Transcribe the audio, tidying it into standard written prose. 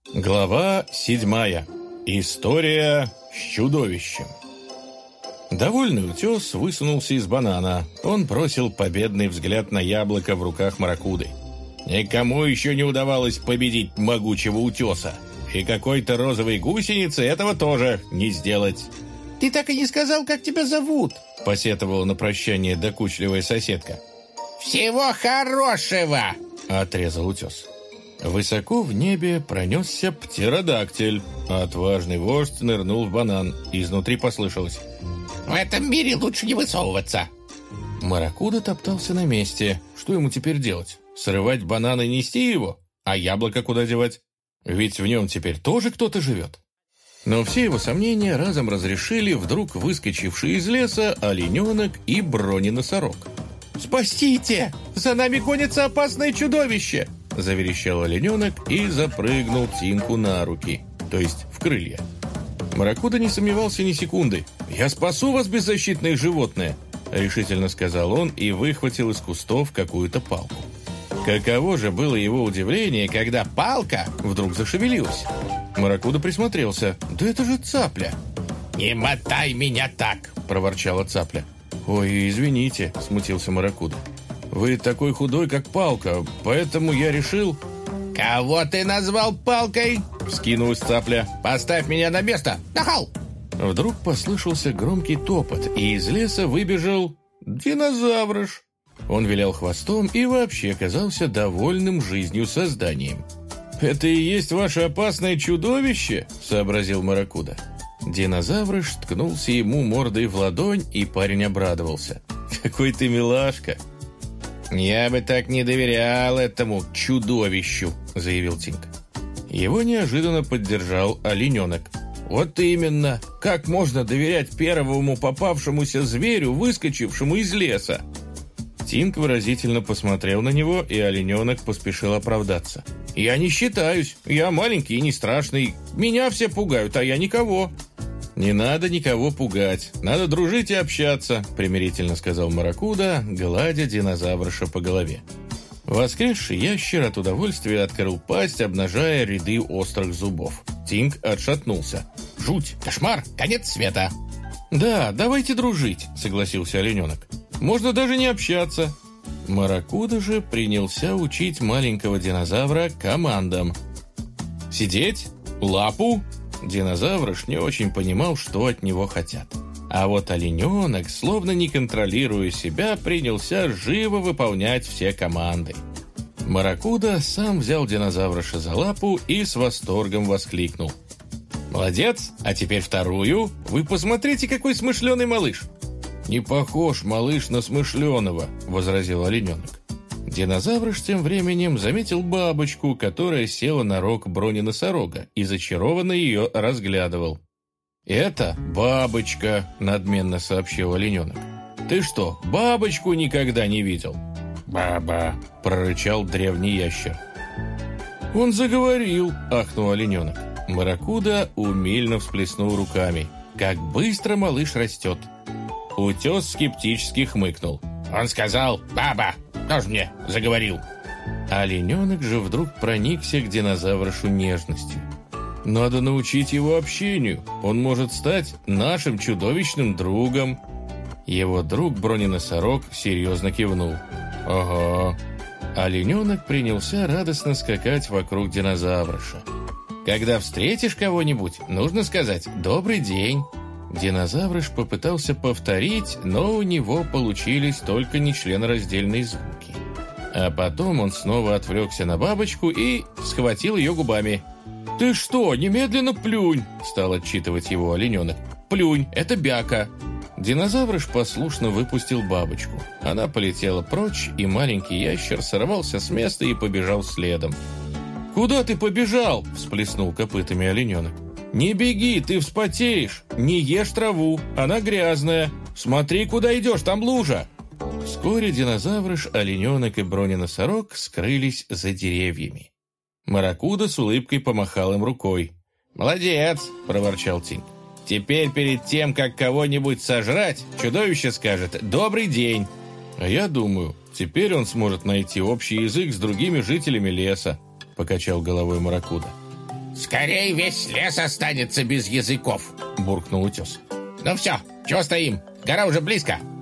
Глава 7. История с чудовищем. Довольный утес высунулся из банана. Он бросил победный взгляд на яблоко в руках Маракуды. Никому еще не удавалось победить могучего утеса. И какой-то розовой гусенице этого тоже не сделать. «Ты так и не сказал, как тебя зовут», — посетовала на прощание докучливая соседка. «Всего хорошего», — отрезал утес. Высоко в небе пронесся птеродактиль. Отважный вождь нырнул в банан. Изнутри послышалось: «В этом мире лучше не высовываться». Маракуда топтался на месте. Что ему теперь делать? Срывать банан и нести его? А яблоко куда девать? Ведь в нем теперь тоже кто-то живет. Но все его сомнения разом разрешили вдруг выскочивший из леса олененок и броненосорог. «Спасите! За нами гонится опасное чудовище!» — заверещал олененок и запрыгнул Тинку на руки, то есть в крылья. Маракуда не сомневался ни секунды. «Я спасу вас, беззащитные животные!» — решительно сказал он и выхватил из кустов какую-то палку. Каково же было его удивление, когда палка вдруг зашевелилась. Маракуда присмотрелся. «Да это же цапля!» «Не мотай меня так!» — проворчала цапля. «Ой, извините», — смутился Маракуда. «Вы такой худой, как палка, поэтому я решил...» «Кого ты назвал палкой?» — вскинулась цапля. «Поставь меня на место! Нахал!» Вдруг послышался громкий топот, и из леса выбежал динозаврыш. Он вилял хвостом и вообще казался довольным жизнью созданием. «Это и есть ваше опасное чудовище?» — сообразил Маракуда. Динозаврыш ткнулся ему мордой в ладонь, и парень обрадовался. «Какой ты милашка!» «Я бы так не доверял этому чудовищу», — заявил Тинк. Его неожиданно поддержал олененок. «Вот именно! Как можно доверять первому попавшемуся зверю, выскочившему из леса?» Тинк выразительно посмотрел на него, и олененок поспешил оправдаться. «Я не считаюсь. Я маленький и не страшный. Меня все пугают, а я никого». «Не надо никого пугать. Надо дружить и общаться», — примирительно сказал Маракуда, гладя динозаврыша по голове. Воскресший ящер от удовольствия открыл пасть, обнажая ряды острых зубов. Тинк отшатнулся. «Жуть! Кошмар! Конец света!» «Да, давайте дружить», — согласился олененок. «Можно даже не общаться». Маракуда же принялся учить маленького динозавра командам. «Сидеть? Лапу?» Динозаврыш не очень понимал, что от него хотят. А вот олененок, словно не контролируя себя, принялся живо выполнять все команды. Маракуда сам взял динозаврыша за лапу и с восторгом воскликнул: «Молодец, а теперь вторую. Вы посмотрите, какой смышленый малыш!» «Не похож малыш на смышленого», — возразил олененок. Динозаврыш тем временем заметил бабочку, которая села на рог броненосорога, и зачарованно ее разглядывал. «Это бабочка», — надменно сообщил олененок. «Ты что, бабочку никогда не видел?» «Баба», — прорычал древний ящер. «Он заговорил», — ахнул олененок. Маракуда умильно всплеснул руками. «Как быстро малыш растет!» Утес скептически хмыкнул. «Он сказал: баба! Тоже мне заговорил!» Олененок же вдруг проникся к динозаврышу нежностью. «Надо научить его общению. Он может стать нашим чудовищным другом». Его друг броненосорог серьезно кивнул. «Ага». Олененок принялся радостно скакать вокруг динозаврыша. «Когда встретишь кого-нибудь, нужно сказать «добрый день». Динозаврыш попытался повторить, но у него получились только нечленораздельные звуки. А потом он снова отвлекся на бабочку и схватил ее губами. «Ты что, немедленно плюнь!» — стал отчитывать его олененок. «Плюнь, это бяка!» Динозаврыш послушно выпустил бабочку. Она полетела прочь, и маленький ящер сорвался с места и побежал следом. «Куда ты побежал?» — всплеснул копытами олененок. «Не беги, ты вспотеешь! Не ешь траву, она грязная! Смотри, куда идешь, там лужа!» Вскоре динозаврыш, олененок и броненосорог скрылись за деревьями. Маракуда с улыбкой помахал им рукой. «Молодец!» — проворчал Тинк. «Теперь перед тем, как кого-нибудь сожрать, чудовище скажет «добрый день». А я думаю, теперь он сможет найти общий язык с другими жителями леса», — покачал головой Маракуда. Скорей весь лес останется без языков, буркнул утес. Ну все, чего стоим? Гора уже близко.